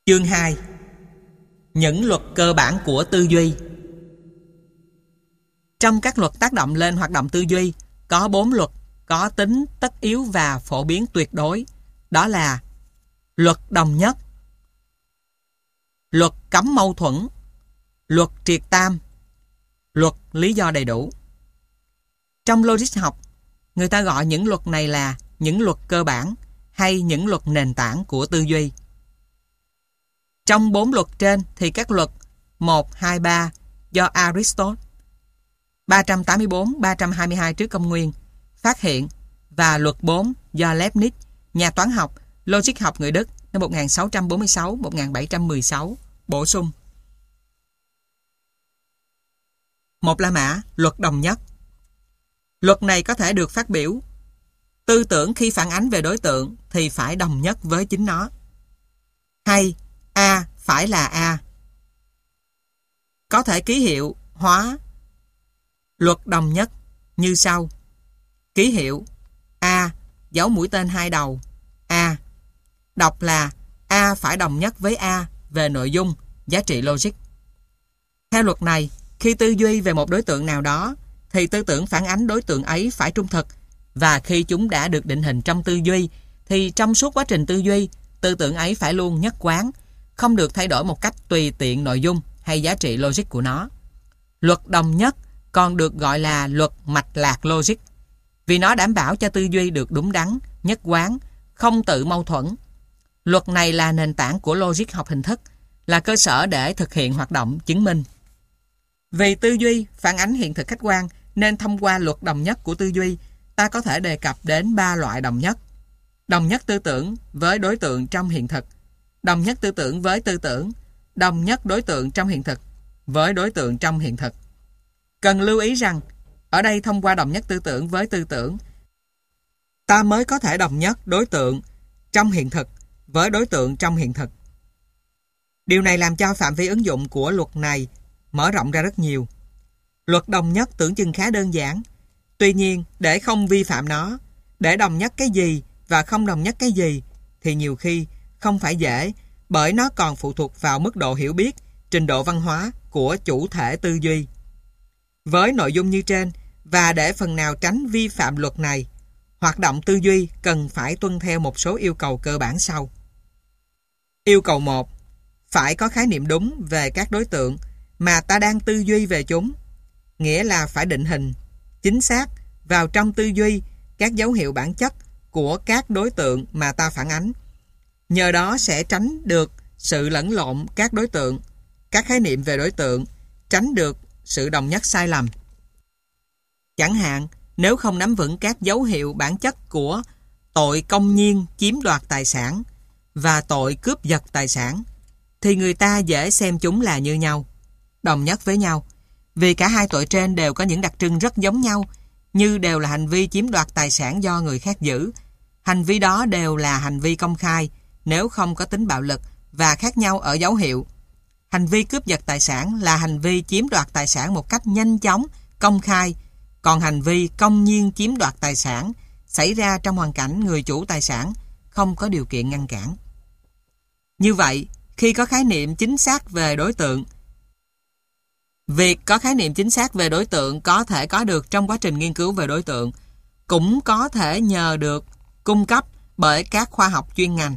Chương 2. Những luật cơ bản của tư duy. Trong các luật tác động lên hoạt động tư duy, có 4 luật có tính tất yếu và phổ biến tuyệt đối. Đó là luật đồng nhất, luật cấm mâu thuẫn, luật triệt tam, luật lý do đầy đủ. Trong logic học, người ta gọi những luật này là những luật cơ bản hay những luật nền tảng của tư duy. Trong 4 luật trên thì các luật 1, 2, 3 do Aristotle 384-322 trước công nguyên phát hiện và luật 4 do Leibniz, nhà toán học, logic học người Đức năm 1646-1716 bổ sung. Một La Mã, luật đồng nhất. Luật này có thể được phát biểu: tư tưởng khi phản ánh về đối tượng thì phải đồng nhất với chính nó. Hay A phải là A. Có thể ký hiệu hóa luật đồng nhất như sau. Ký hiệu A, dấu mũi tên 2 đầu A. Đọc là A phải đồng nhất với A về nội dung, giá trị logic. Theo luật này, khi tư duy về một đối tượng nào đó thì tư tưởng phản ánh đối tượng ấy phải trung thực, và khi chúng đã được định hình trong tư duy thì trong suốt quá trình tư duy, tư tưởng ấy phải luôn nhất quán, không được thay đổi một cách tùy tiện nội dung hay giá trị logic của nó. Luật đồng nhất còn được gọi là luật mạch lạc logic, vì nó đảm bảo cho tư duy được đúng đắn, nhất quán, không tự mâu thuẫn. Luật này là nền tảng của logic học hình thức, là cơ sở để thực hiện hoạt động chứng minh. Vì tư duy phản ánh hiện thực khách quan, nên thông qua luật đồng nhất của tư duy, ta có thể đề cập đến 3 loại đồng nhất. Đồng nhất tư tưởng với đối tượng trong hiện thực, đồng nhất tư tưởng với tư tưởng, đồng nhất đối tượng trong hiện thực với đối tượng trong hiện thực. Cần lưu ý rằng, ở đây thông qua đồng nhất tư tưởng với tư tưởng, ta mới có thể đồng nhất đối tượng trong hiện thực với đối tượng trong hiện thực. Điều này làm cho phạm vi ứng dụng của luật này mở rộng ra rất nhiều. Luật đồng nhất tưởng chừng khá đơn giản. Tuy nhiên, để không vi phạm nó, để đồng nhất cái gì và không đồng nhất cái gì, thì nhiều khi không phải dễ, bởi nó còn phụ thuộc vào mức độ hiểu biết, trình độ văn hóa của chủ thể tư duy. Với nội dung như trên, và để phần nào tránh vi phạm luật này, hoạt động tư duy cần phải tuân theo một số yêu cầu cơ bản sau. Yêu cầu 1. Phải có khái niệm đúng về các đối tượng mà ta đang tư duy về chúng, nghĩa là phải định hình chính xác vào trong tư duy các dấu hiệu bản chất của các đối tượng mà ta phản ánh. Nhờ đó sẽ tránh được sự lẫn lộn các đối tượng, các khái niệm về đối tượng, tránh được sự đồng nhất sai lầm. Chẳng hạn, nếu không nắm vững các dấu hiệu bản chất của tội công nhiên chiếm đoạt tài sản và tội cướp giật tài sản, thì người ta dễ xem chúng là như nhau, đồng nhất với nhau, vì cả hai tội trên đều có những đặc trưng rất giống nhau, như đều là hành vi chiếm đoạt tài sản do người khác giữ. Hành vi đó đều là hành vi công khai, nếu không có tính bạo lực, và khác nhau ở dấu hiệu. Hành vi cướp giật tài sản là hành vi chiếm đoạt tài sản một cách nhanh chóng, công khai, còn hành vi công nhiên chiếm đoạt tài sản xảy ra trong hoàn cảnh người chủ tài sản không có điều kiện ngăn cản. Như vậy, khi có khái niệm chính xác về đối tượng, việc có khái niệm chính xác về đối tượng có thể có được trong quá trình nghiên cứu về đối tượng, cũng có thể nhờ được cung cấp bởi các khoa học chuyên ngành.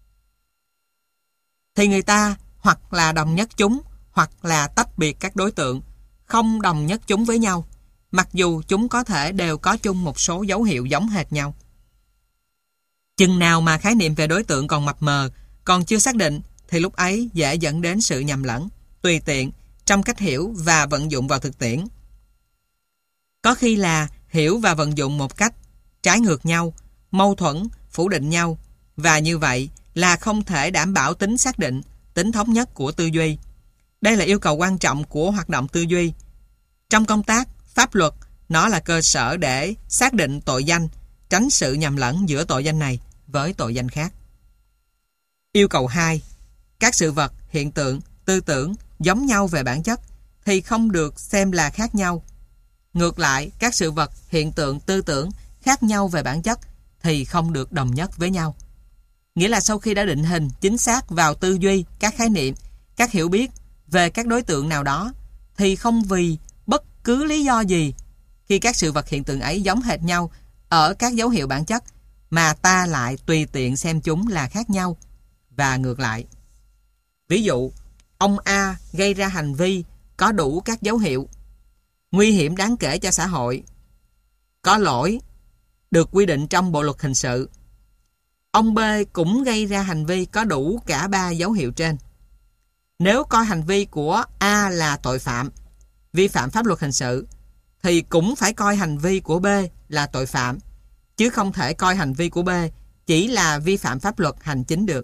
Thì người ta hoặc là đồng nhất chúng, hoặc là tách biệt các đối tượng, không đồng nhất chúng với nhau, mặc dù chúng có thể đều có chung một số dấu hiệu giống hệt nhau. Chừng nào mà khái niệm về đối tượng còn mập mờ, còn chưa xác định, thì lúc ấy dễ dẫn đến sự nhầm lẫn, tùy tiện trong cách hiểu và vận dụng vào thực tiễn. Có khi là hiểu và vận dụng một cách trái ngược nhau, mâu thuẫn, phủ định nhau, và như vậy là không thể đảm bảo tính xác định, tính thống nhất của tư duy. Đây là yêu cầu quan trọng của hoạt động tư duy. Trong công tác, pháp luật, nó là cơ sở để xác định tội danh, tránh sự nhầm lẫn giữa tội danh này với tội danh khác. Yêu cầu 2. Các sự vật, hiện tượng, tư tưởng giống nhau về bản chất thì không được xem là khác nhau. Ngược lại, các sự vật, hiện tượng, tư tưởng khác nhau về bản chất thì không được đồng nhất với nhau. nghĩa là sau khi đã định hình chính xác vào tư duy, các khái niệm, các hiểu biết về các đối tượng nào đó, thì không vì bất cứ lý do gì khi các sự vật hiện tượng ấy giống hệt nhau ở các dấu hiệu bản chất mà ta lại tùy tiện xem chúng là khác nhau và ngược lại. Ví dụ, ông A gây ra hành vi có đủ các dấu hiệu nguy hiểm đáng kể cho xã hội, có lỗi, được quy định trong Bộ luật hình sự. Ông B cũng gây ra hành vi có đủ cả 3 dấu hiệu trên. Nếu coi hành vi của A là tội phạm, vi phạm pháp luật hình sự, thì cũng phải coi hành vi của B là tội phạm, chứ không thể coi hành vi của B chỉ là vi phạm pháp luật hành chính được.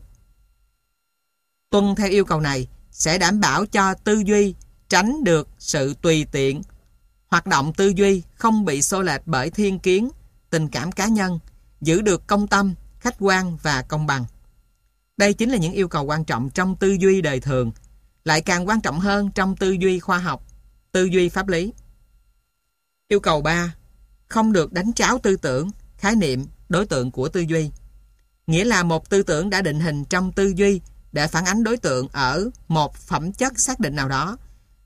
Tuân theo yêu cầu này sẽ đảm bảo cho tư duy tránh được sự tùy tiện, hoạt động tư duy không bị xô lệch bởi thiên kiến, tình cảm cá nhân, giữ được công tâm, khách quan và công bằng. Đây chính là những yêu cầu quan trọng trong tư duy đời thường, lại càng quan trọng hơn trong tư duy khoa học, tư duy pháp lý. Yêu cầu 3. Không được đánh tráo tư tưởng, khái niệm, đối tượng của tư duy. Nghĩa là một tư tưởng đã định hình trong tư duy để phản ánh đối tượng ở một phẩm chất xác định nào đó,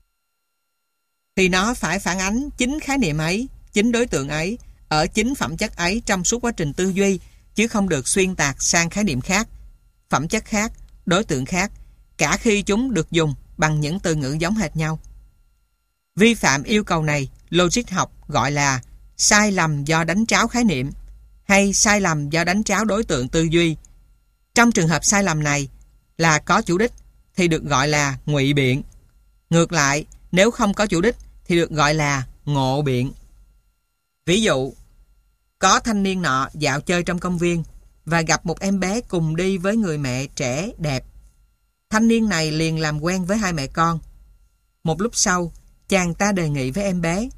thì nó phải phản ánh chính khái niệm ấy, chính đối tượng ấy, ở chính phẩm chất ấy trong suốt quá trình tư duy, chứ không được xuyên tạc sang khái niệm khác, phẩm chất khác, đối tượng khác, cả khi chúng được dùng bằng những từ ngữ giống hệt nhau. Vi phạm yêu cầu này, logic học gọi là sai lầm do đánh tráo khái niệm hay sai lầm do đánh tráo đối tượng tư duy. Trong trường hợp sai lầm này là có chủ đích thì được gọi là ngụy biện. Ngược lại, nếu không có chủ đích thì được gọi là ngộ biện. Ví dụ, có thanh niên nọ dạo chơi trong công viên và gặp một em bé cùng đi với người mẹ trẻ đẹp. Thanh niên này liền làm quen với hai mẹ con. Một lúc sau, chàng ta đề nghị với em bé: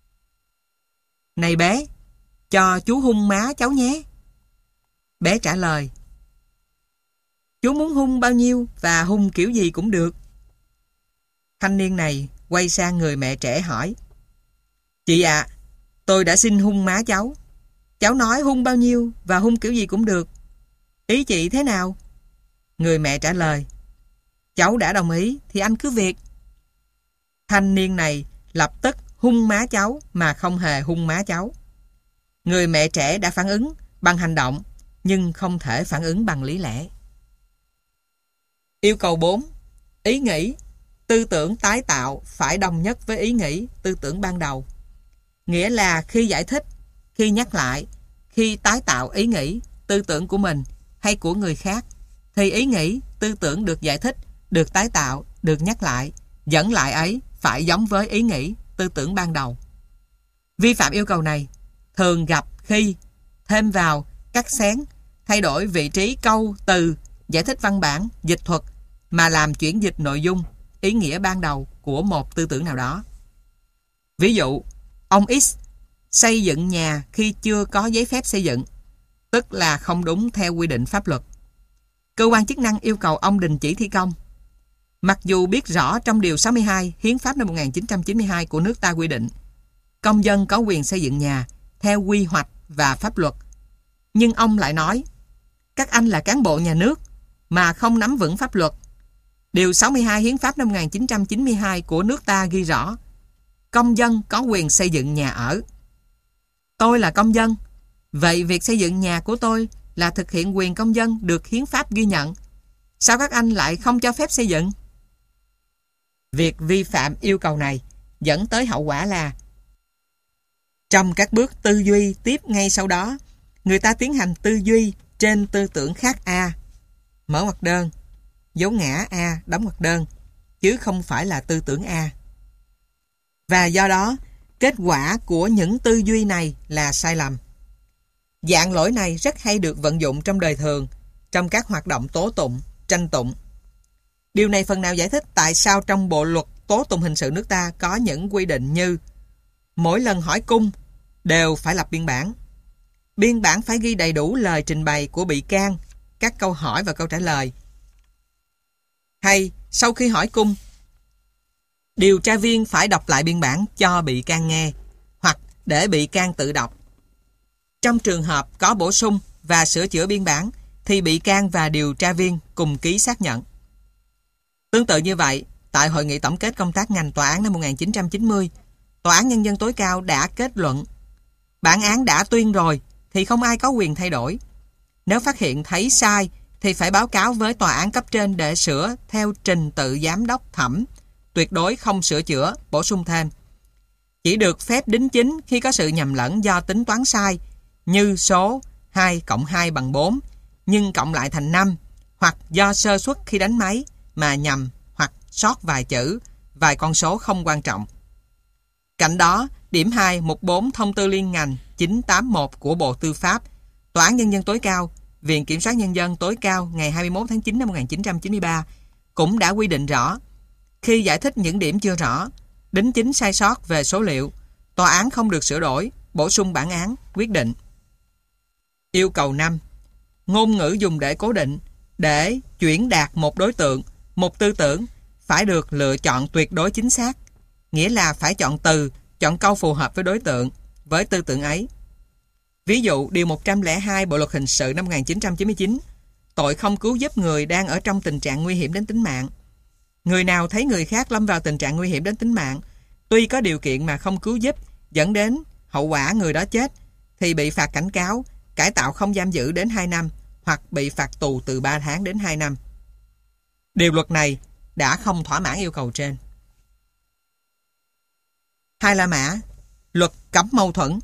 "Này bé, cho chú hung má cháu nhé." Bé trả lời: "Chú muốn hung bao nhiêu và hung kiểu gì cũng được." Thanh niên này quay sang người mẹ trẻ hỏi: "Chị ạ, tôi đã xin hung má cháu. Cháu nói hung bao nhiêu và hung kiểu gì cũng được. Ý chị thế nào?" Người mẹ trả lời: "Cháu đã đồng ý thì anh cứ việc." Thanh niên này lập tức hung má cháu mà không hề hung má cháu. Người mẹ trẻ đã phản ứng bằng hành động nhưng không thể phản ứng bằng lý lẽ. Yêu cầu 4. Ý nghĩ, tư tưởng tái tạo phải đồng nhất với ý nghĩ, tư tưởng ban đầu. Nghĩa là khi giải thích, khi nhắc lại, khi tái tạo ý nghĩ, tư tưởng của mình hay của người khác, thì ý nghĩ, tư tưởng được giải thích, được tái tạo, được nhắc lại, dẫn lại ấy phải giống với ý nghĩ, tư tưởng ban đầu. Vi phạm yêu cầu này thường gặp khi thêm vào, cắt xén, thay đổi vị trí câu, từ, giải thích văn bản, dịch thuật mà làm chuyển dịch nội dung, ý nghĩa ban đầu của một tư tưởng nào đó. Ví dụ, ông X xây dựng nhà khi chưa có giấy phép xây dựng, tức là không đúng theo quy định pháp luật. Cơ quan chức năng yêu cầu ông đình chỉ thi công. Mặc dù biết rõ trong Điều 62 Hiến pháp năm 1992 của nước ta quy định công dân có quyền xây dựng nhà theo quy hoạch và pháp luật, nhưng ông lại nói: "Các anh là cán bộ nhà nước mà không nắm vững pháp luật. Điều 62 Hiến pháp năm 1992 của nước ta ghi rõ công dân có quyền xây dựng nhà ở. Tôi là công dân, vậy việc xây dựng nhà của tôi là thực hiện quyền công dân được hiến pháp ghi nhận. Sao các anh lại không cho phép xây dựng?" Việc vi phạm yêu cầu này dẫn tới hậu quả là trong các bước tư duy tiếp ngay sau đó, người ta tiến hành tư duy trên tư tưởng khác A, mở ngoặc đơn, dấu ngã A, đóng ngoặc đơn, chứ không phải là tư tưởng A. Và do đó, kết quả của những tư duy này là sai lầm. Dạng lỗi này rất hay được vận dụng trong đời thường, trong các hoạt động tố tụng, tranh tụng. Điều này phần nào giải thích tại sao trong Bộ luật tố tụng hình sự nước ta có những quy định như mỗi lần hỏi cung đều phải lập biên bản. Biên bản phải ghi đầy đủ lời trình bày của bị can, các câu hỏi và câu trả lời. Hay sau khi hỏi cung, điều tra viên phải đọc lại biên bản cho bị can nghe, hoặc để bị can tự đọc. Trong trường hợp có bổ sung và sửa chữa biên bản thì bị can và điều tra viên cùng ký xác nhận. Tương tự như vậy, tại Hội nghị tổng kết công tác ngành tòa án năm 1990, Tòa án Nhân dân tối cao đã kết luận bản án đã tuyên rồi thì không ai có quyền thay đổi. Nếu phát hiện thấy sai thì phải báo cáo với tòa án cấp trên để sửa theo trình tự giám đốc thẩm, tuyệt đối không sửa chữa, bổ sung thêm. Chỉ được phép đính chính khi có sự nhầm lẫn do tính toán sai, như số 2 cộng 2 bằng 4, nhưng cộng lại thành 5, hoặc do sơ suất khi đánh máy mà nhầm hoặc sót vài chữ, vài con số không quan trọng. Cạnh đó, điểm 2 mục 4 Thông tư liên ngành 981 của Bộ Tư pháp, Tòa án Nhân dân tối cao, Viện Kiểm soát Nhân dân tối cao ngày 21 tháng 9 năm 1993 cũng đã quy định rõ, khi giải thích những điểm chưa rõ, đính chính sai sót về số liệu, tòa án không được sửa đổi, bổ sung bản án, quyết định. Yêu cầu 5. Ngôn ngữ dùng để cố định, để chuyển đạt một đối tượng, một tư tưởng, phải được lựa chọn tuyệt đối chính xác, nghĩa là phải chọn từ, chọn câu phù hợp với đối tượng, với tư tưởng ấy. Ví dụ, Điều 102 Bộ Luật Hình sự năm 1999, tội không cứu giúp người đang ở trong tình trạng nguy hiểm đến tính mạng. Người nào thấy người khác lâm vào tình trạng nguy hiểm đến tính mạng, tuy có điều kiện mà không cứu giúp, dẫn đến hậu quả người đó chết, thì bị phạt cảnh cáo, cải tạo không giam giữ đến 2 năm, hoặc bị phạt tù từ 3 tháng đến 2 năm. Điều luật này đã không thỏa mãn yêu cầu trên. 2 La Mã, luật cấm mâu thuẫn.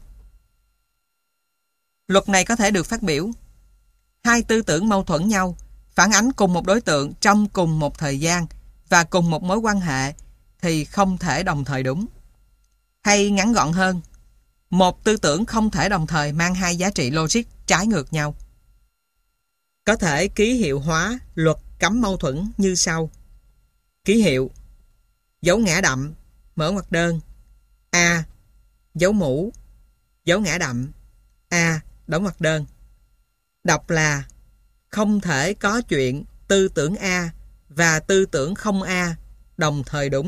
Luật này có thể được phát biểu. Hai tư tưởng mâu thuẫn nhau, phản ánh cùng một đối tượng trong cùng một thời gian và cùng một mối quan hệ thì không thể đồng thời đúng. Hay ngắn gọn hơn, một tư tưởng không thể đồng thời mang hai giá trị logic trái ngược nhau. Có thể ký hiệu hóa luật cấm mâu thuẫn như sau. Ký hiệu: dấu ngã đậm, mở ngoặc đơn, A, dấu mũ, dấu ngã đậm, A, đóng ngoặc đơn. Đọc là không thể có chuyện tư tưởng A và tư tưởng không A đồng thời đúng.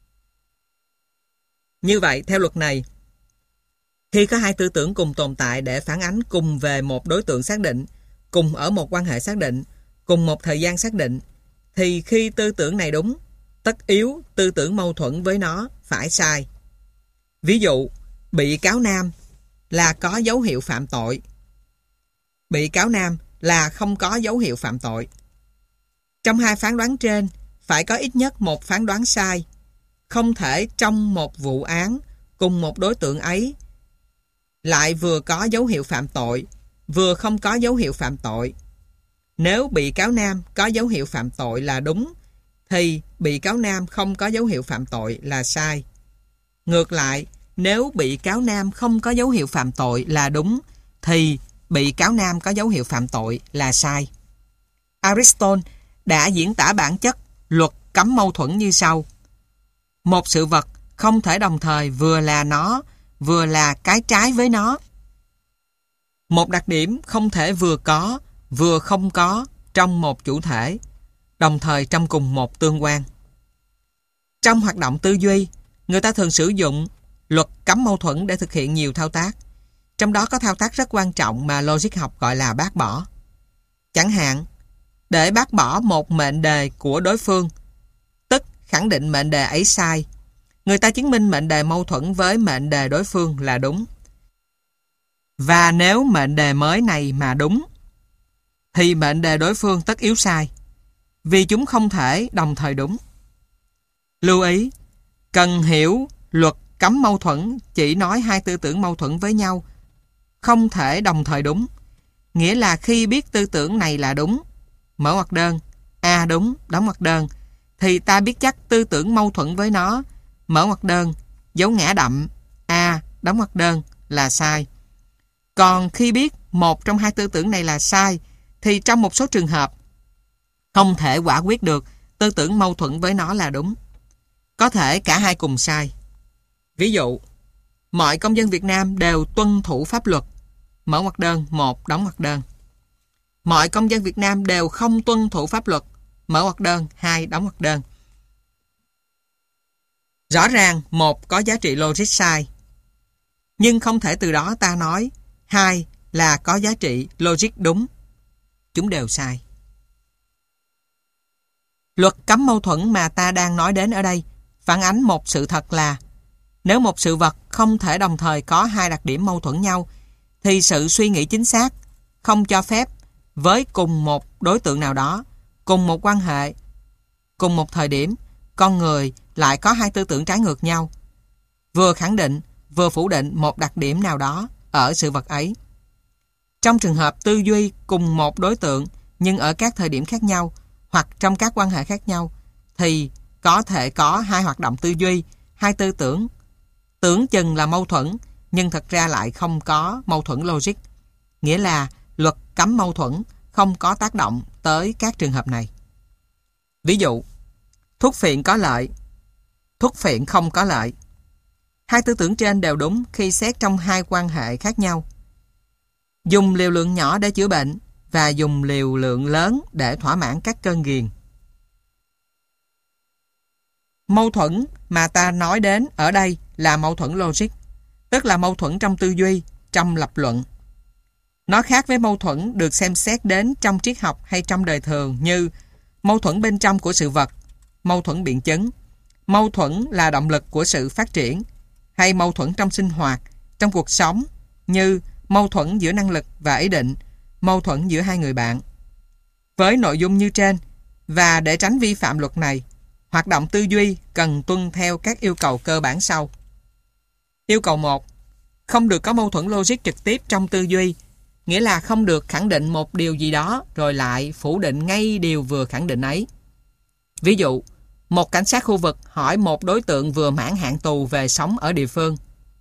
Như vậy, theo luật này, khi có hai tư tưởng cùng tồn tại để phản ánh cùng về một đối tượng xác định, cùng ở một quan hệ xác định, cùng một thời gian xác định, thì khi tư tưởng này đúng, tất yếu tư tưởng mâu thuẫn với nó phải sai. Ví dụ, bị cáo Nam là có dấu hiệu phạm tội, bị cáo Nam là không có dấu hiệu phạm tội. Trong hai phán đoán trên, phải có ít nhất một phán đoán sai. Không thể trong một vụ án cùng một đối tượng ấy lại vừa có dấu hiệu phạm tội, vừa không có dấu hiệu phạm tội. Nếu bị cáo Nam có dấu hiệu phạm tội là đúng, thì bị cáo Nam không có dấu hiệu phạm tội là sai. Ngược lại, nếu bị cáo Nam không có dấu hiệu phạm tội là đúng, thì bị cáo Nam có dấu hiệu phạm tội là sai. Aristotle đã diễn tả bản chất luật cấm mâu thuẫn như sau. Một sự vật không thể đồng thời vừa là nó, vừa là cái trái với nó. Một đặc điểm không thể vừa có, vừa không có trong một chủ thể, đồng thời trong cùng một tương quan. Trong hoạt động tư duy, người ta thường sử dụng luật cấm mâu thuẫn để thực hiện nhiều thao tác. Trong đó có thao tác rất quan trọng mà logic học gọi là bác bỏ. Chẳng hạn, để bác bỏ một mệnh đề của đối phương, tức khẳng định mệnh đề ấy sai, người ta chứng minh mệnh đề mâu thuẫn với mệnh đề đối phương là đúng. Và nếu mệnh đề mới này mà đúng, thì mệnh đề đối phương tất yếu sai, vì chúng không thể đồng thời đúng. Lưu ý, cần hiểu luật cấm mâu thuẫn chỉ nói hai tư tưởng mâu thuẫn với nhau, không thể đồng thời đúng. Nghĩa là khi biết tư tưởng này là đúng, mở ngoặc đơn, A đúng, đóng ngoặc đơn, thì ta biết chắc tư tưởng mâu thuẫn với nó, mở ngoặc đơn, dấu ngã đậm, A, đóng ngoặc đơn là sai. Còn khi biết một trong hai tư tưởng này là sai, thì trong một số trường hợp không thể quả quyết được tư tưởng mâu thuẫn với nó là đúng. Có thể cả hai cùng sai. Ví dụ, mọi công dân Việt Nam đều tuân thủ pháp luật, mở ngoặc đơn, 1, đóng ngoặc đơn. Mọi công dân Việt Nam đều không tuân thủ pháp luật, mở ngoặc đơn, 2, đóng ngoặc đơn. Rõ ràng một có giá trị logic sai, nhưng không thể từ đó ta nói hai là có giá trị logic đúng. chúng đều sai. Luật cấm mâu thuẫn mà ta đang nói đến ở đây phản ánh một sự thật là nếu một sự vật không thể đồng thời có hai đặc điểm mâu thuẫn nhau thì sự suy nghĩ chính xác không cho phép với cùng một đối tượng nào đó, cùng một quan hệ, cùng một thời điểm, con người lại có hai tư tưởng trái ngược nhau, vừa khẳng định, vừa phủ định một đặc điểm nào đó ở sự vật ấy. Trong trường hợp tư duy cùng một đối tượng nhưng ở các thời điểm khác nhau hoặc trong các quan hệ khác nhau thì có thể có hai hoạt động tư duy, hai tư tưởng, tưởng chừng là mâu thuẫn nhưng thật ra lại không có mâu thuẫn logic. Nghĩa là luật cấm mâu thuẫn không có tác động tới các trường hợp này. Ví dụ, thuốc phiện có lợi, thuốc phiện không có lợi. Hai tư tưởng trên đều đúng khi xét trong hai quan hệ khác nhau. Dùng liều lượng nhỏ để chữa bệnh và dùng liều lượng lớn để thỏa mãn các cơn ghiền. Mâu thuẫn mà ta nói đến ở đây là mâu thuẫn logic, tức là mâu thuẫn trong tư duy, trong lập luận. Nó khác với mâu thuẫn được xem xét đến trong triết học hay trong đời thường như mâu thuẫn bên trong của sự vật, mâu thuẫn biện chứng, mâu thuẫn là động lực của sự phát triển, hay mâu thuẫn trong sinh hoạt, trong cuộc sống như mâu thuẫn giữa năng lực và ý định, mâu thuẫn giữa hai người bạn. Với nội dung như trên, và để tránh vi phạm luật này, hoạt động tư duy cần tuân theo các yêu cầu cơ bản sau. Yêu cầu 1. Không được có mâu thuẫn logic trực tiếp trong tư duy, nghĩa là không được khẳng định một điều gì đó rồi lại phủ định ngay điều vừa khẳng định ấy. Ví dụ, một cảnh sát khu vực hỏi một đối tượng vừa mãn hạn tù về sống ở địa phương.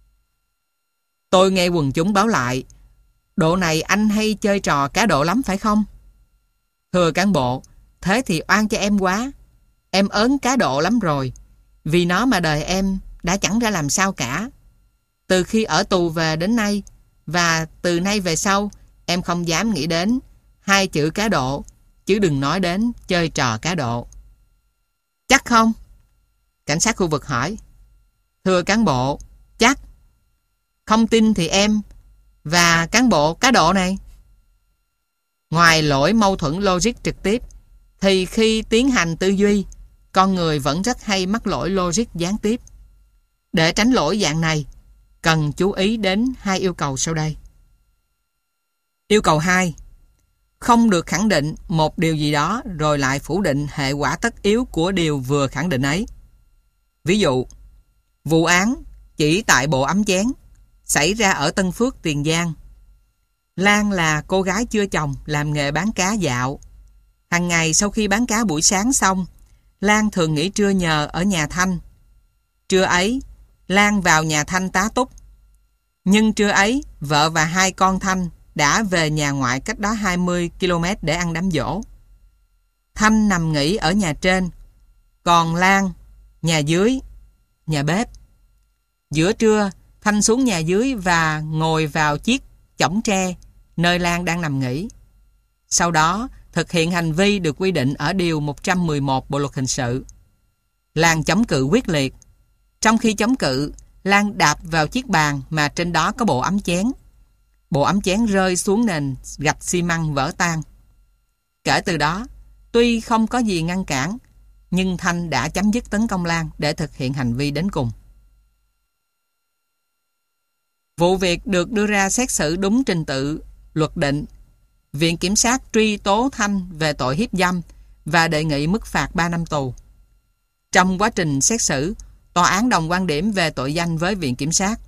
Tôi nghe quần chúng báo lại, độ này anh hay chơi trò cá độ lắm phải không? Thưa cán bộ, thế thì oan cho em quá. Em ớn cá độ lắm rồi, vì nó mà đời em đã chẳng ra làm sao cả. Từ khi ở tù về đến nay, và từ nay về sau, em không dám nghĩ đến hai chữ cá độ, chứ đừng nói đến chơi trò cá độ. Chắc không? Cảnh sát khu vực hỏi. Thưa cán bộ, chắc. Không tin thì em và cán bộ cá độ này. Ngoài lỗi mâu thuẫn logic trực tiếp, thì khi tiến hành tư duy, con người vẫn rất hay mắc lỗi logic gián tiếp. Để tránh lỗi dạng này, cần chú ý đến hai yêu cầu sau đây. Yêu cầu 2. Không được khẳng định một điều gì đó rồi lại phủ định hệ quả tất yếu của điều vừa khẳng định ấy. Ví dụ, vụ án chỉ tại bộ ấm chén xảy ra ở Tân Phước, Tiền Giang. Lan là cô gái chưa chồng làm nghề bán cá dạo. Hàng ngày sau khi bán cá buổi sáng xong, Lan thường nghỉ trưa nhờ ở nhà Thanh. Trưa ấy, Lan vào nhà Thanh tá túc. Nhưng trưa ấy, vợ và hai con Thanh đã về nhà ngoại cách đó 20 km để ăn đám giỗ. Thanh nằm nghỉ ở nhà trên, còn Lan, nhà dưới, nhà bếp. Giữa trưa, Thanh xuống nhà dưới và ngồi vào chiếc chõng tre nơi Lan đang nằm nghỉ. Sau đó, thực hiện hành vi được quy định ở Điều 111 Bộ Luật Hình sự. Lan chống cự quyết liệt. Trong khi chống cự, Lan đạp vào chiếc bàn mà trên đó có bộ ấm chén. Bộ ấm chén rơi xuống nền gạch xi măng vỡ tan. Kể từ đó, tuy không có gì ngăn cản, nhưng Thanh đã chấm dứt tấn công Lan để thực hiện hành vi đến cùng. Vụ việc được đưa ra xét xử đúng trình tự luật định. Viện Kiểm sát truy tố Thanh về tội hiếp dâm và đề nghị mức phạt 3 năm tù. Trong quá trình xét xử, tòa án đồng quan điểm về tội danh với Viện Kiểm sát,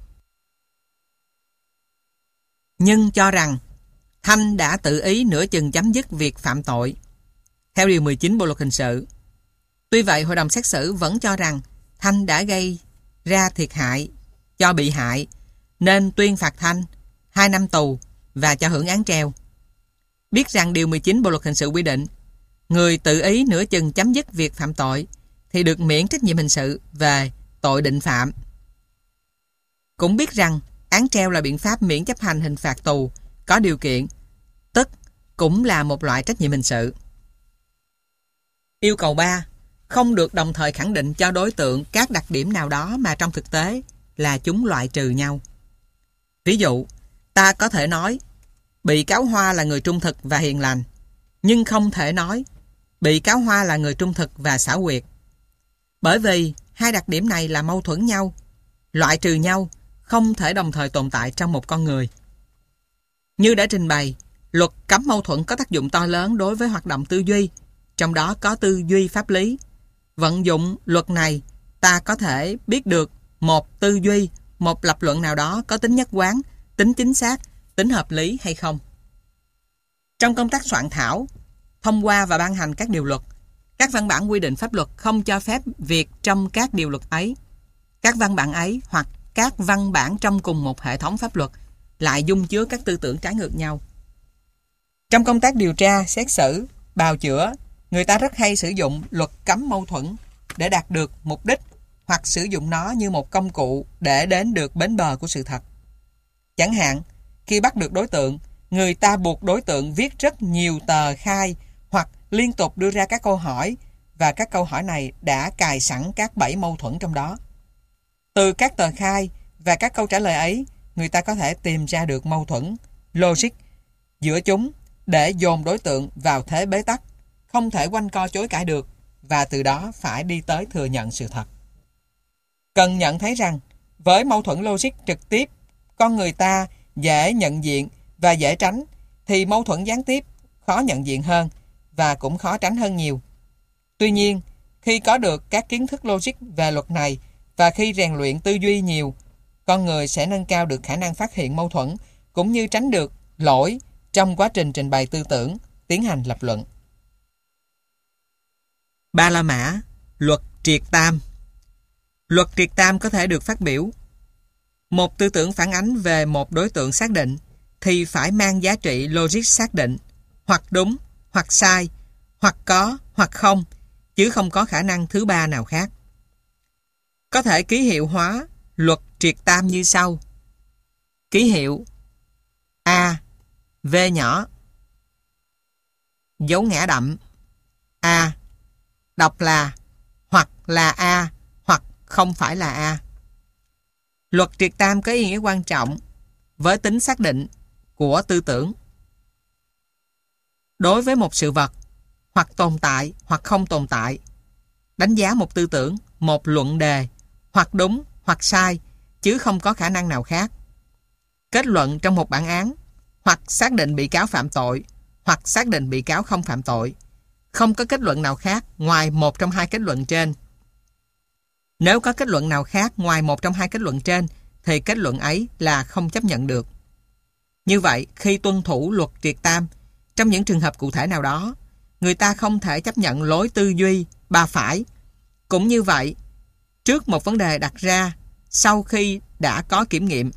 nhưng cho rằng Thanh đã tự ý nửa chừng chấm dứt việc phạm tội theo Điều 19 Bộ Luật Hình sự. Tuy vậy, hội đồng xét xử vẫn cho rằng Thanh đã gây ra thiệt hại cho bị hại nên tuyên phạt Thanh 2 năm tù và cho hưởng án treo. Biết rằng Điều 19 Bộ Luật Hình sự quy định người tự ý nửa chừng chấm dứt việc phạm tội thì được miễn trách nhiệm hình sự về tội định phạm. Cũng biết rằng án treo là biện pháp miễn chấp hành hình phạt tù có điều kiện, tức cũng là một loại trách nhiệm hình sự. Yêu cầu 3. Không được đồng thời khẳng định cho đối tượng các đặc điểm nào đó mà trong thực tế là chúng loại trừ nhau. Ví dụ, ta có thể nói bị cáo Hoa là người trung thực và hiền lành, Nhưng không thể nói bị cáo Hoa là người trung thực và xảo quyệt. Bởi vì hai đặc điểm này là mâu thuẫn nhau, loại trừ nhau, không thể đồng thời tồn tại trong một con người. Như đã trình bày, luật cấm mâu thuẫn có tác dụng to lớn đối với hoạt động tư duy, trong đó có tư duy pháp lý. Vận dụng luật này, ta có thể biết được một tư duy, một lập luận nào đó có tính nhất quán, tính chính xác, tính hợp lý hay không. Trong công tác soạn thảo, thông qua và ban hành các điều luật, các văn bản quy định pháp luật không cho phép việc trong các điều luật ấy, các văn bản ấy hoặc các văn bản trong cùng một hệ thống pháp luật lại dung chứa các tư tưởng trái ngược nhau. Trong công tác điều tra, xét xử, bào chữa, người ta rất hay sử dụng luật cấm mâu thuẫn để đạt được mục đích hoặc sử dụng nó như một công cụ để đến được bến bờ của sự thật. Chẳng hạn, khi bắt được đối tượng, người ta buộc đối tượng viết rất nhiều tờ khai hoặc liên tục đưa ra các câu hỏi, và các câu hỏi này đã cài sẵn các bẫy mâu thuẫn trong đó. Từ các tờ khai và các câu trả lời ấy, người ta có thể tìm ra được mâu thuẫn, logic giữa chúng để dồn đối tượng vào thế bế tắc, không thể quanh co chối cãi được, và từ đó phải đi tới thừa nhận sự thật. Cần nhận thấy rằng, với mâu thuẫn logic trực tiếp, con người ta dễ nhận diện và dễ tránh, thì mâu thuẫn gián tiếp khó nhận diện hơn và cũng khó tránh hơn nhiều. Tuy nhiên, khi có được các kiến thức logic về luật này và khi rèn luyện tư duy nhiều, con người sẽ nâng cao được khả năng phát hiện mâu thuẫn cũng như tránh được lỗi trong quá trình trình bày tư tưởng, tiến hành lập luận. Ba La Mã, luật triệt tam. Luật triệt tam có thể được phát biểu. Một tư tưởng phản ánh về một đối tượng xác định thì phải mang giá trị logic xác định, hoặc đúng, hoặc sai, hoặc có, hoặc không, chứ không có khả năng thứ ba nào khác. Có thể ký hiệu hóa luật triệt tam như sau. Ký hiệu A, V nhỏ, dấu ngã đậm A, đọc là hoặc là A hoặc không phải là A. Luật triệt tam có ý nghĩa quan trọng với tính xác định của tư tưởng. Đối với một sự vật, hoặc tồn tại hoặc không tồn tại, đánh giá một tư tưởng, một luận đề, hoặc đúng hoặc sai, chứ không có khả năng nào khác. Kết luận trong một bản án, hoặc xác định bị cáo phạm tội, hoặc xác định bị cáo không phạm tội. Không có kết luận nào khác ngoài một trong hai kết luận trên. Nếu có kết luận nào khác ngoài một trong hai kết luận trên, thì kết luận ấy là không chấp nhận được. Như vậy, khi tuân thủ luật triệt tam, trong những trường hợp cụ thể nào đó, người ta không thể chấp nhận lối tư duy ba phải. Cũng như vậy, trước một vấn đề đặt ra, sau khi đã có kiểm nghiệm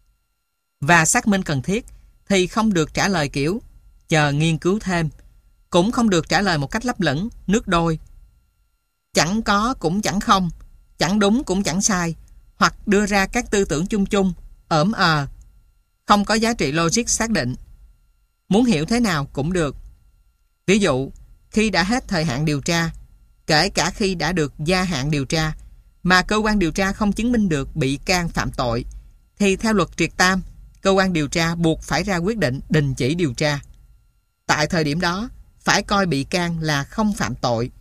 và xác minh cần thiết, thì không được trả lời kiểu chờ nghiên cứu thêm, cũng không được trả lời một cách lấp lửng, nước đôi. Chẳng có cũng chẳng không, chẳng đúng cũng chẳng sai, hoặc đưa ra các tư tưởng chung chung, ỡm không có giá trị logic xác định. Muốn hiểu thế nào cũng được. Ví dụ, khi đã hết thời hạn điều tra, kể cả khi đã được gia hạn điều tra, mà cơ quan điều tra không chứng minh được bị can phạm tội, thì theo luật triệt tam, cơ quan điều tra buộc phải ra quyết định đình chỉ điều tra. Tại thời điểm đó, phải coi bị can là không phạm tội,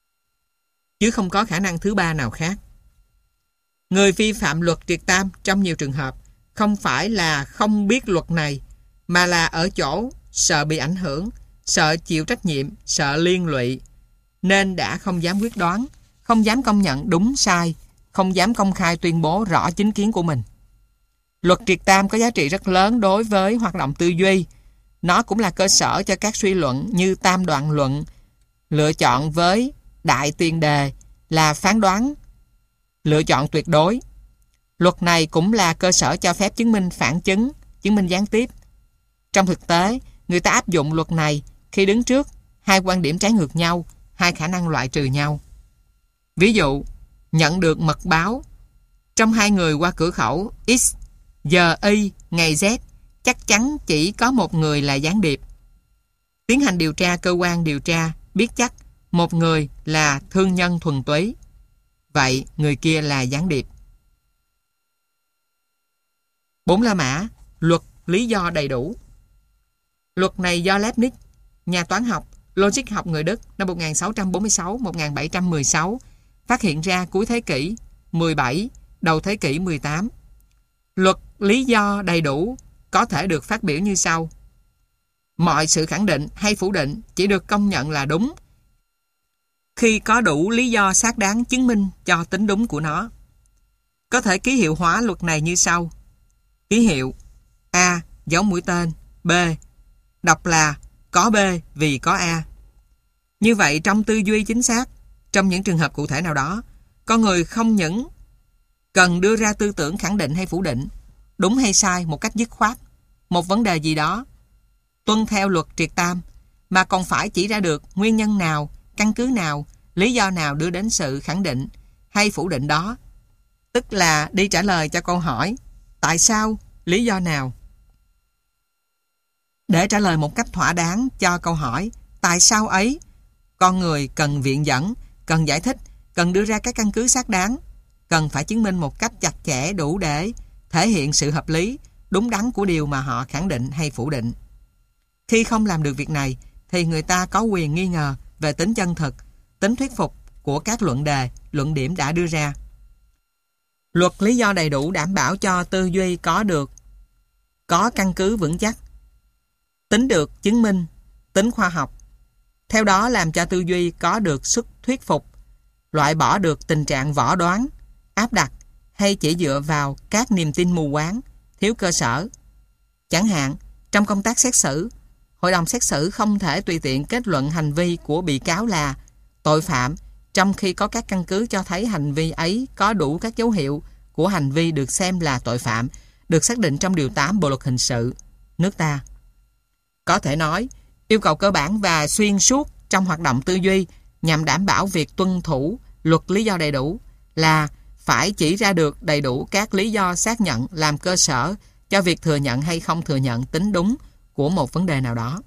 chứ không có khả năng thứ ba nào khác. Người vi phạm luật triệt tam trong nhiều trường hợp không phải là không biết luật này, mà là ở chỗ sợ bị ảnh hưởng, sợ chịu trách nhiệm, sợ liên lụy, nên đã không dám quyết đoán, không dám công nhận đúng sai, không dám công khai tuyên bố rõ chính kiến của mình. Luật triệt tam có giá trị rất lớn đối với hoạt động tư duy. Nó cũng là cơ sở cho các suy luận như tam đoạn luận, lựa chọn với đại tiền đề là phán đoán, lựa chọn tuyệt đối. Luật này cũng là cơ sở cho phép chứng minh phản chứng, chứng minh gián tiếp. Trong thực tế, người ta áp dụng luật này khi đứng trước hai quan điểm trái ngược nhau, hai khả năng loại trừ nhau. Ví dụ, nhận được mật báo trong hai người qua cửa khẩu X, giờ Y, ngày Z, chắc chắn chỉ có một người là gián điệp. Tiến hành điều tra, cơ quan điều tra biết chắc một người là thương nhân thuần túy, vậy người kia là gián điệp. 4 La Mã, luật lý do đầy đủ. Luật này do Leibniz, nhà toán học, logic học người Đức năm 1646-1716, phát hiện ra cuối thế kỷ 17, đầu thế kỷ 18. Luật lý do đầy đủ có thể được phát biểu như sau. Mọi sự khẳng định hay phủ định chỉ được công nhận là đúng khi có đủ lý do xác đáng chứng minh cho tính đúng của nó. Có thể ký hiệu hóa luật này như sau. Ký hiệu A dấu mũi tên, B đọc là có B vì có A. Như vậy trong tư duy chính xác, trong những trường hợp cụ thể nào đó, con người không những cần đưa ra tư tưởng khẳng định hay phủ định, đúng hay sai một cách dứt khoát, một vấn đề gì đó, tuân theo luật triệt tam, mà còn phải chỉ ra được nguyên nhân nào, căn cứ nào, lý do nào đưa đến sự khẳng định hay phủ định đó. Tức là đi trả lời cho câu hỏi tại sao, lý do nào. Để trả lời một cách thỏa đáng cho câu hỏi tại sao ấy, con người cần viện dẫn, cần giải thích, cần đưa ra các căn cứ xác đáng, cần phải chứng minh một cách chặt chẽ đủ để thể hiện sự hợp lý, đúng đắn của điều mà họ khẳng định hay phủ định. Khi không làm được việc này, thì người ta có quyền nghi ngờ về tính chân thực, tính thuyết phục của các luận đề, luận điểm đã đưa ra. Luật lý do đầy đủ đảm bảo cho tư duy có căn cứ vững chắc, tính được chứng minh, tính khoa học. Theo đó làm cho tư duy có được sức thuyết phục, loại bỏ được tình trạng võ đoán, áp đặt hay chỉ dựa vào các niềm tin mù quáng, thiếu cơ sở. Chẳng hạn, trong công tác xét xử, hội đồng xét xử không thể tùy tiện kết luận hành vi của bị cáo là tội phạm, trong khi có các căn cứ cho thấy hành vi ấy có đủ các dấu hiệu của hành vi được xem là tội phạm, được xác định trong Điều 8 Bộ Luật Hình sự nước ta. Có thể nói, yêu cầu cơ bản và xuyên suốt trong hoạt động tư duy nhằm đảm bảo việc tuân thủ luật lý do đầy đủ là phải chỉ ra được đầy đủ các lý do xác nhận làm cơ sở cho việc thừa nhận hay không thừa nhận tính đúng của một vấn đề nào đó.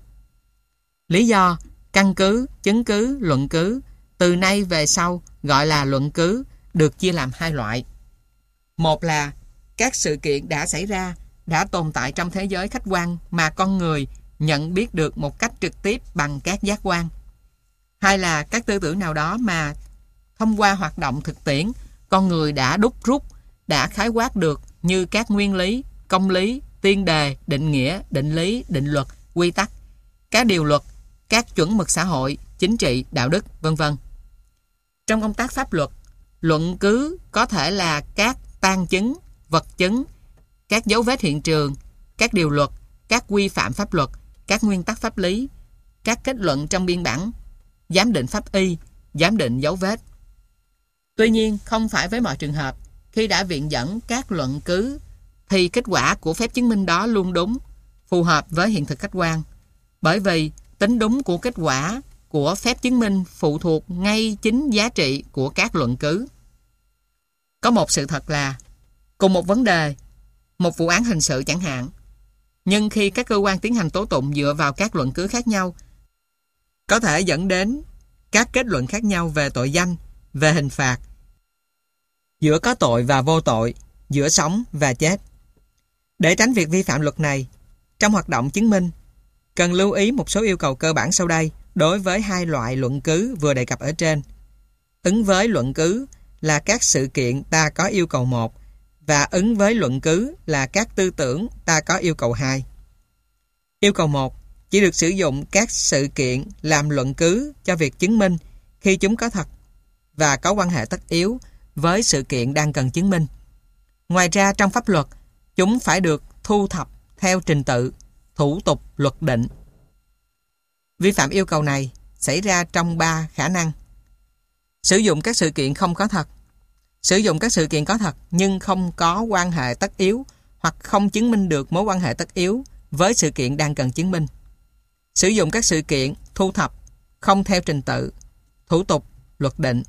Lý do, căn cứ, chứng cứ, luận cứ, từ nay về sau gọi là luận cứ, được chia làm hai loại. Một là các sự kiện đã xảy ra, đã tồn tại trong thế giới khách quan mà con người nhận biết được một cách trực tiếp bằng các giác quan. Hai là các tư tưởng nào đó mà thông qua hoạt động thực tiễn, con người đã đúc rút, đã khái quát được như các nguyên lý, công lý, tiên đề, định nghĩa, định lý, định luật, quy tắc, các điều luật, các chuẩn mực xã hội, chính trị, đạo đức, v.v. Trong công tác pháp luật, luận cứ có thể là các tang chứng, vật chứng, các dấu vết hiện trường, các điều luật, các quy phạm pháp luật, các nguyên tắc pháp lý, các kết luận trong biên bản, giám định pháp y, giám định dấu vết. Tuy nhiên, không phải với mọi trường hợp, khi đã viện dẫn các luận cứ, thì kết quả của phép chứng minh đó luôn đúng, phù hợp với hiện thực khách quan. Bởi vì tính đúng của kết quả của phép chứng minh phụ thuộc ngay chính giá trị của các luận cứ. Có một sự thật là, cùng một vấn đề, một vụ án hình sự chẳng hạn, nhưng khi các cơ quan tiến hành tố tụng dựa vào các luận cứ khác nhau, có thể dẫn đến các kết luận khác nhau về tội danh, về hình phạt, giữa có tội và vô tội, giữa sống và chết. Để tránh việc vi phạm luật này, trong hoạt động chứng minh, cần lưu ý một số yêu cầu cơ bản sau đây đối với hai loại luận cứ vừa đề cập ở trên. Ứng với luận cứ là các sự kiện ta có yêu cầu 1 và ứng với luận cứ là các tư tưởng ta có yêu cầu 2. Yêu cầu 1 chỉ được sử dụng các sự kiện làm luận cứ cho việc chứng minh khi chúng có thật và có quan hệ tất yếu với sự kiện đang cần chứng minh. Ngoài ra trong pháp luật, chúng phải được thu thập theo trình tự, thủ tục luật định. Vi phạm yêu cầu này xảy ra trong 3 khả năng. Sử dụng các sự kiện không có thật, sử dụng các sự kiện có thật nhưng không có quan hệ tất yếu hoặc không chứng minh được mối quan hệ tất yếu với sự kiện đang cần chứng minh. Sử dụng các sự kiện thu thập không theo trình tự, thủ tục luật định.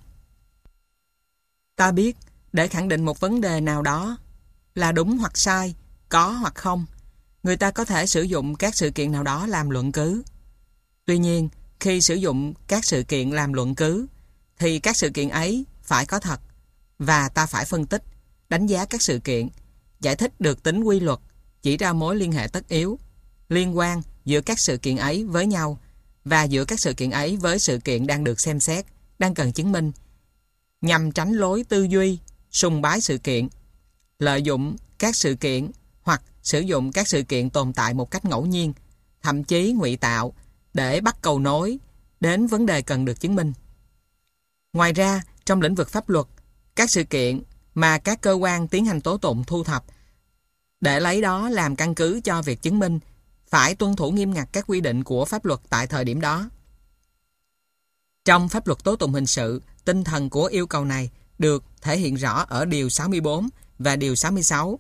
Ta biết để khẳng định một vấn đề nào đó là đúng hoặc sai, có hoặc không, người ta có thể sử dụng các sự kiện nào đó làm luận cứ. Tuy nhiên, khi sử dụng các sự kiện làm luận cứ, thì các sự kiện ấy phải có thật, và ta phải phân tích, đánh giá các sự kiện, giải thích được tính quy luật, chỉ ra mối liên hệ tất yếu, liên quan giữa các sự kiện ấy với nhau, và giữa các sự kiện ấy với sự kiện đang được xem xét, đang cần chứng minh, nhằm tránh lối tư duy, sùng bái sự kiện, lợi dụng các sự kiện hoặc sử dụng các sự kiện tồn tại một cách ngẫu nhiên, thậm chí ngụy tạo, để bắt cầu nối đến vấn đề cần được chứng minh. Ngoài ra, trong lĩnh vực pháp luật, các sự kiện mà các cơ quan tiến hành tố tụng thu thập để lấy đó làm căn cứ cho việc chứng minh phải tuân thủ nghiêm ngặt các quy định của pháp luật tại thời điểm đó. Trong pháp luật tố tụng hình sự, tinh thần của yêu cầu này được thể hiện rõ ở Điều 64 và Điều 66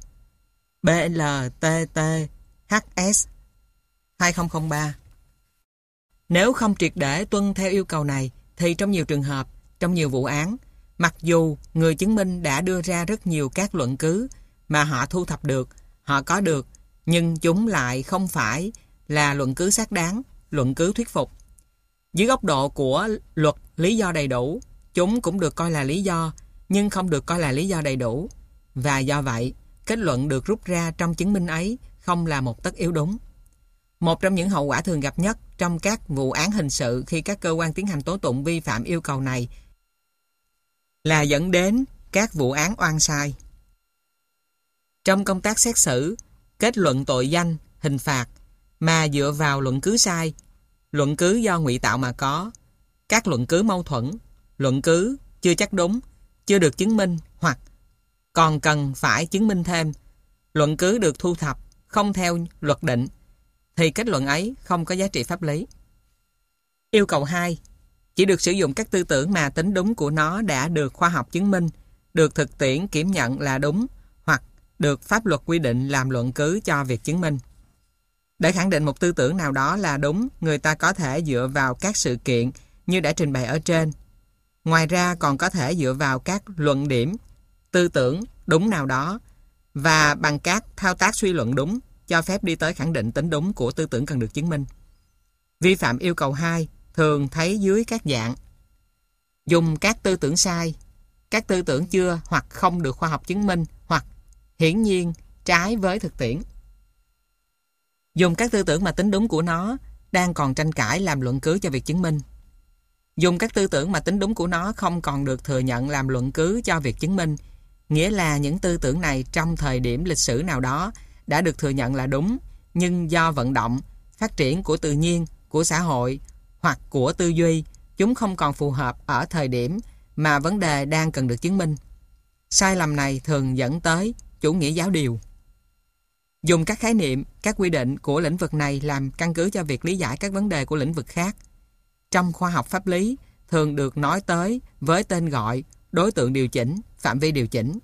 BLTT-HS 2003. Nếu không triệt để tuân theo yêu cầu này, thì trong nhiều trường hợp, trong nhiều vụ án, mặc dù người chứng minh đã đưa ra rất nhiều các luận cứ mà họ thu thập được, họ có được, nhưng chúng lại không phải là luận cứ xác đáng, luận cứ thuyết phục. Dưới góc độ của luật lý do đầy đủ, chúng cũng được coi là lý do, nhưng không được coi là lý do đầy đủ. Và do vậy, kết luận được rút ra trong chứng minh ấy không là một tất yếu đúng. Một trong những hậu quả thường gặp nhất trong các vụ án hình sự khi các cơ quan tiến hành tố tụng vi phạm yêu cầu này là dẫn đến các vụ án oan sai. Trong công tác xét xử, kết luận tội danh, hình phạt mà dựa vào luận cứ sai, luận cứ do ngụy tạo mà có, các luận cứ mâu thuẫn, luận cứ chưa chắc đúng, chưa được chứng minh hoặc còn cần phải chứng minh thêm, luận cứ được thu thập không theo luật định, thì kết luận ấy không có giá trị pháp lý. Yêu cầu 2. Chỉ được sử dụng các tư tưởng mà tính đúng của nó đã được khoa học chứng minh, được thực tiễn kiểm nhận là đúng, hoặc được pháp luật quy định làm luận cứ cho việc chứng minh. Để khẳng định một tư tưởng nào đó là đúng, người ta có thể dựa vào các sự kiện như đã trình bày ở trên. Ngoài ra còn có thể dựa vào các luận điểm, tư tưởng đúng nào đó, và bằng các thao tác suy luận đúng, cho phép đi tới khẳng định tính đúng của tư tưởng cần được chứng minh. Vi phạm yêu cầu 2 thường thấy dưới các dạng: dùng các tư tưởng sai, các tư tưởng chưa hoặc không được khoa học chứng minh, hoặc hiển nhiên trái với thực tiễn. Dùng các tư tưởng mà tính đúng của nó đang còn tranh cãi làm luận cứ cho việc chứng minh. Dùng các tư tưởng mà tính đúng của nó không còn được thừa nhận làm luận cứ cho việc chứng minh, nghĩa là những tư tưởng này trong thời điểm lịch sử nào đó đã được thừa nhận là đúng, nhưng do vận động, phát triển của tự nhiên, của xã hội hoặc của tư duy, chúng không còn phù hợp ở thời điểm mà vấn đề đang cần được chứng minh. Sai lầm này thường dẫn tới chủ nghĩa giáo điều. Dùng các khái niệm, các quy định của lĩnh vực này làm căn cứ cho việc lý giải các vấn đề của lĩnh vực khác. Trong khoa học pháp lý, thường được nói tới với tên gọi đối tượng điều chỉnh, phạm vi điều chỉnh.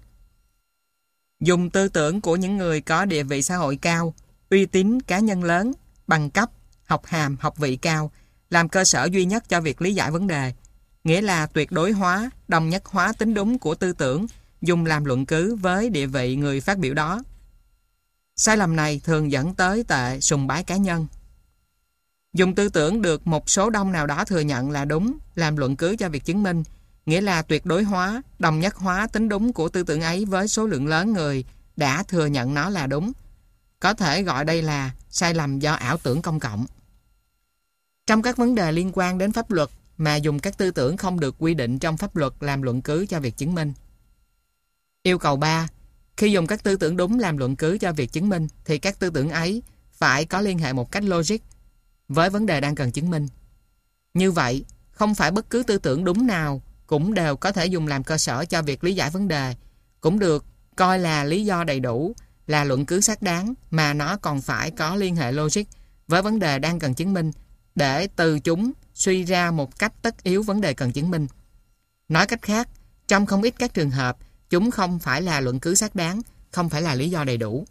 Dùng tư tưởng của những người có địa vị xã hội cao, uy tín cá nhân lớn, bằng cấp, học hàm, học vị cao làm cơ sở duy nhất cho việc lý giải vấn đề, nghĩa là tuyệt đối hóa, đồng nhất hóa tính đúng của tư tưởng dùng làm luận cứ với địa vị người phát biểu đó. Sai lầm này thường dẫn tới tệ sùng bái cá nhân. Dùng tư tưởng được một số đông nào đó thừa nhận là đúng làm luận cứ cho việc chứng minh, nghĩa là tuyệt đối hóa, đồng nhất hóa tính đúng của tư tưởng ấy với số lượng lớn người đã thừa nhận nó là đúng. Có thể gọi đây là sai lầm do ảo tưởng công cộng. Trong các vấn đề liên quan đến pháp luật mà dùng các tư tưởng không được quy định trong pháp luật làm luận cứ cho việc chứng minh. Yêu cầu 3. Khi dùng các tư tưởng đúng làm luận cứ cho việc chứng minh, thì các tư tưởng ấy phải có liên hệ một cách logic với vấn đề đang cần chứng minh. Như vậy, không phải bất cứ tư tưởng đúng nào cũng đều có thể dùng làm cơ sở cho việc lý giải vấn đề, cũng được coi là lý do đầy đủ, là luận cứ xác đáng, mà nó còn phải có liên hệ logic với vấn đề đang cần chứng minh, để từ chúng suy ra một cách tất yếu vấn đề cần chứng minh. Nói cách khác, trong không ít các trường hợp, chúng không phải là luận cứ xác đáng, không phải là lý do đầy đủ.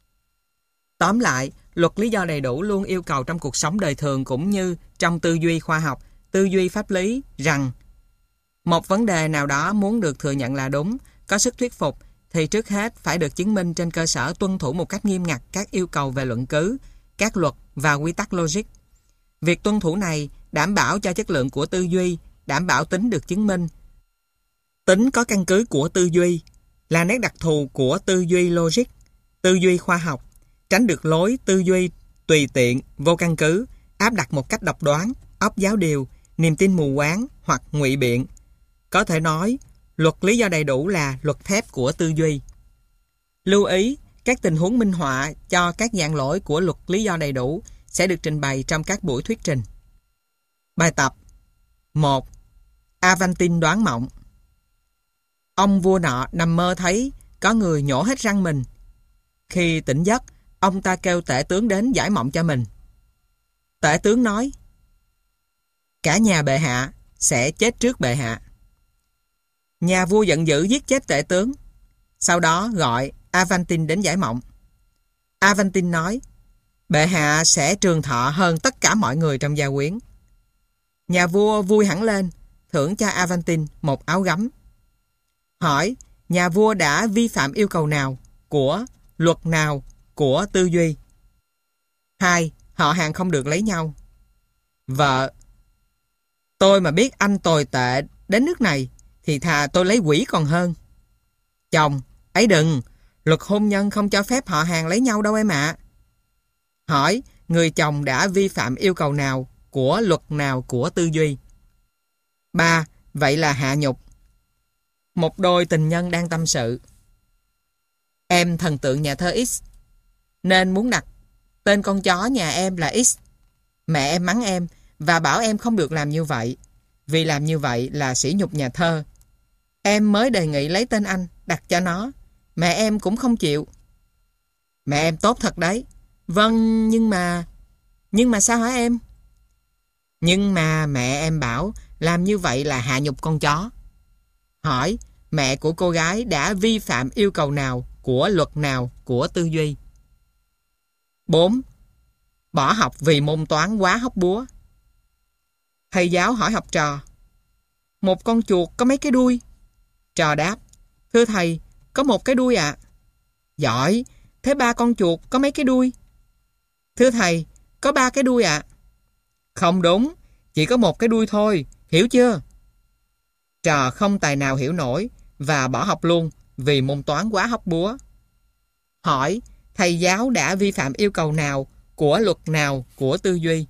Tóm lại, luật lý do đầy đủ luôn yêu cầu trong cuộc sống đời thường cũng như trong tư duy khoa học, tư duy pháp lý rằng một vấn đề nào đó muốn được thừa nhận là đúng, có sức thuyết phục, thì trước hết phải được chứng minh trên cơ sở tuân thủ một cách nghiêm ngặt các yêu cầu về luận cứ, các luật và quy tắc logic. Việc tuân thủ này đảm bảo cho chất lượng của tư duy, đảm bảo tính được chứng minh. Tính có căn cứ của tư duy là nét đặc thù của tư duy logic, tư duy khoa học, tránh được lối tư duy tùy tiện, vô căn cứ, áp đặt một cách độc đoán, óc giáo điều, niềm tin mù quáng hoặc ngụy biện. Có thể nói, luật lý do đầy đủ là luật thép của tư duy. Lưu ý, các tình huống minh họa cho các dạng lỗi của luật lý do đầy đủ sẽ được trình bày trong các buổi thuyết trình. Bài tập 1. Avantin đoán mộng. Ông vua nọ nằm mơ thấy có người nhổ hết răng mình. Khi tỉnh giấc, ông ta kêu tể tướng đến giải mộng cho mình. Tể tướng nói: cả nhà bệ hạ sẽ chết trước bệ hạ. Nhà vua giận dữ giết chết tể tướng. Sau đó gọi Avantin đến giải mộng. Avantin nói: bệ hạ sẽ trường thọ hơn tất cả mọi người trong gia quyến. Nhà vua vui hẳn lên, thưởng cho Avantin một áo gấm. Hỏi: nhà vua đã vi phạm yêu cầu nào, của luật nào, của tư duy? 2. Họ hàng không được lấy nhau. Vợ: tôi mà biết anh tồi tệ đến nước này thì thà tôi lấy quỷ còn hơn. Chồng: ấy đừng, luật hôn nhân không cho phép họ hàng lấy nhau đâu em ạ. Hỏi: người chồng đã vi phạm yêu cầu nào, của luật nào, của tư duy? 3. Vậy là hạ nhục. Một đôi tình nhân đang tâm sự. Em thần tượng nhà thơ X, nên muốn đặt tên con chó nhà em là X. Mẹ em mắng em và bảo em không được làm như vậy, vì làm như vậy là sỉ nhục nhà thơ. Em mới đề nghị lấy tên anh đặt cho nó, mẹ em cũng không chịu. Mẹ em tốt thật đấy. Vâng, nhưng mà sao hả em? Nhưng mà mẹ em bảo làm như vậy là hạ nhục con chó. Hỏi: mẹ của cô gái đã vi phạm yêu cầu nào, của luật nào, của tư duy? 4. Bỏ học vì môn toán quá hóc búa. Thầy giáo hỏi học trò: một con chuột có mấy cái đuôi? Trò đáp: thưa thầy, có một cái đuôi ạ. Giỏi, thế 3 con chuột có mấy cái đuôi? Thưa thầy, có 3 cái đuôi ạ. Không đúng, chỉ có một cái đuôi thôi, hiểu chưa? Trò không tài nào hiểu nổi và bỏ học luôn vì môn toán quá hóc búa. Hỏi: thầy giáo đã vi phạm yêu cầu nào, của luật nào, của tư duy?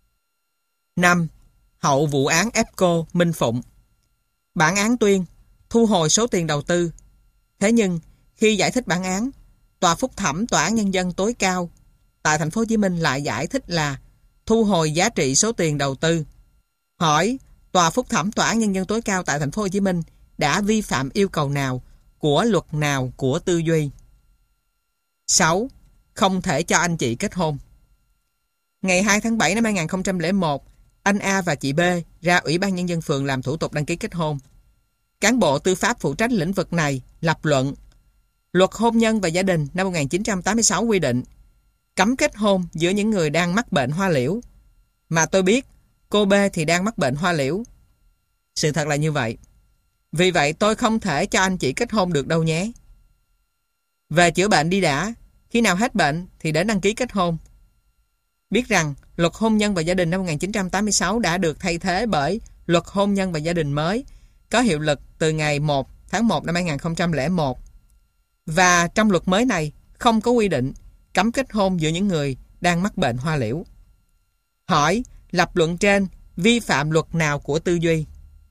5. Hậu vụ án EPCO Minh Phụng. Bản án tuyên thu hồi số tiền đầu tư. Thế nhưng khi giải thích bản án, Tòa Phúc Thẩm Tòa án Nhân dân tối cao tại thành phố Hồ Chí Minh lại giải thích là thu hồi giá trị số tiền đầu tư. Hỏi: Tòa Phúc Thẩm Tòa án Nhân dân tối cao tại thành phố Hồ Chí Minh đã vi phạm yêu cầu nào, của luật nào, của tư duy? 6. Không thể cho anh chị kết hôn. Ngày 2 tháng 7 năm 2001, anh A và chị B ra Ủy ban Nhân dân phường làm thủ tục đăng ký kết hôn. Cán bộ tư pháp phụ trách lĩnh vực này lập luận: luật hôn nhân và gia đình năm 1986 quy định cấm kết hôn giữa những người đang mắc bệnh hoa liễu. Mà tôi biết cô B thì đang mắc bệnh hoa liễu. Sự thật là như vậy. Vì vậy tôi không thể cho anh chị kết hôn được đâu nhé. Về chữa bệnh đi đã, khi nào hết bệnh thì đến đăng ký kết hôn. Biết rằng luật hôn nhân và gia đình năm 1986 đã được thay thế bởi luật hôn nhân và gia đình mới, có hiệu lực từ ngày 1 tháng 1 năm 2001. Và trong luật mới này không có quy định cấm kết hôn giữa những người đang mắc bệnh hoa liễu. Hỏi: lập luận trên vi phạm luật nào của tư duy?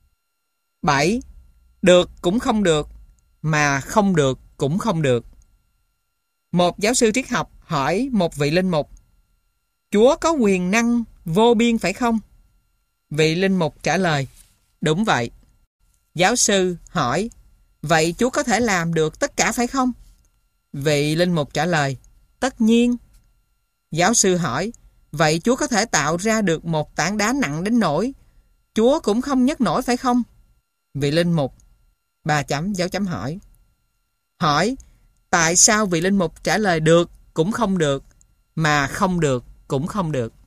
7. Được cũng không được, mà không được cũng không được. Một giáo sư triết học hỏi một vị linh mục: Chúa có quyền năng vô biên phải không? Vị linh mục trả lời: đúng vậy. Giáo sư hỏi: vậy Chúa có thể làm được tất cả phải không? Vị linh mục trả lời: tất nhiên. Giáo sư hỏi: vậy Chúa có thể tạo ra được một tảng đá nặng đến nỗi Chúa cũng không nhấc nổi phải không? Vị linh mục dấu chấm hỏi. Hỏi: tại sao vị linh mục trả lời được cũng không được, mà không được cũng không được?